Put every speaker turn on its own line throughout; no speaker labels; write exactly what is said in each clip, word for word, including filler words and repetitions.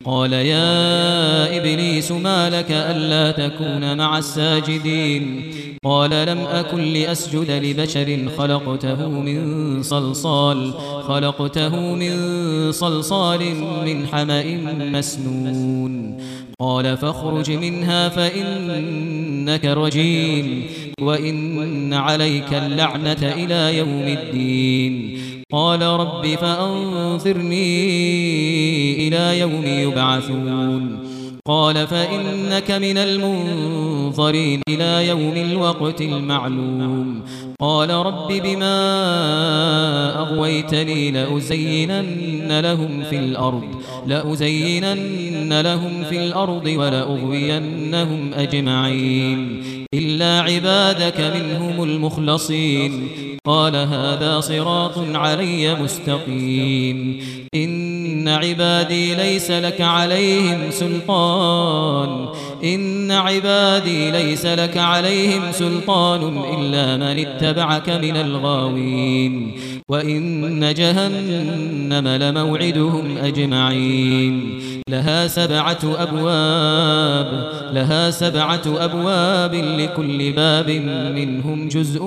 قال يا إبليس ما لك ألا تكون مع الساجدين قال لم أكن لأسجد لبشر خلقته من صلصال خلقته من صلصال من حمأ مسنون قال فاخرج منها فإنك رجيم وإن عليك اللعنة إلى يوم الدين قال رب فأنظرني إلى يوم يبعثون قال فإنك من المنظرين إلى يوم الوقت المعلوم قال رب بما أغويتني لأزينن لهم في الأرض لأزينن لهم في الأرض ولأغوينهم أجمعين إلا عبادك منهم المخلصين قال هذا صراط علي مستقيم إن عبادي ليس لك عليهم سلطان إن عبادي ليس لك عليهم سلطان إلا من اتبعك من الغاوين وإن جهنم لموعدهم أجمعين لها سبعة أبواب لها سبعة أبواب لكل باب منهم جزء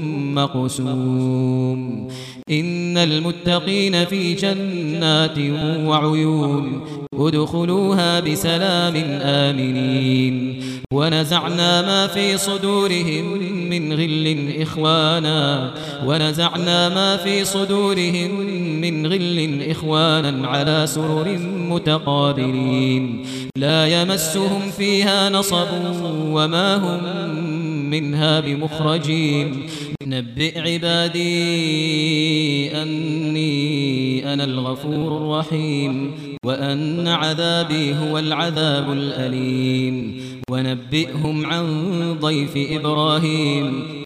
مقسوم إن المتقين في جنات وعيون ادخلوها بسلام آمنين ونزعنا ما في صدورهم من غل إخوانا ونزعنا ما في صدورهم من غل إخوانا على سرر متقابلين لا يمسهم فيها نصب وما هم منها بمخرجين نبئ عبادي أني أنا الغفور الرحيم وأن عذابي هو العذاب الأليم ونبئهم عن ضيف إبراهيم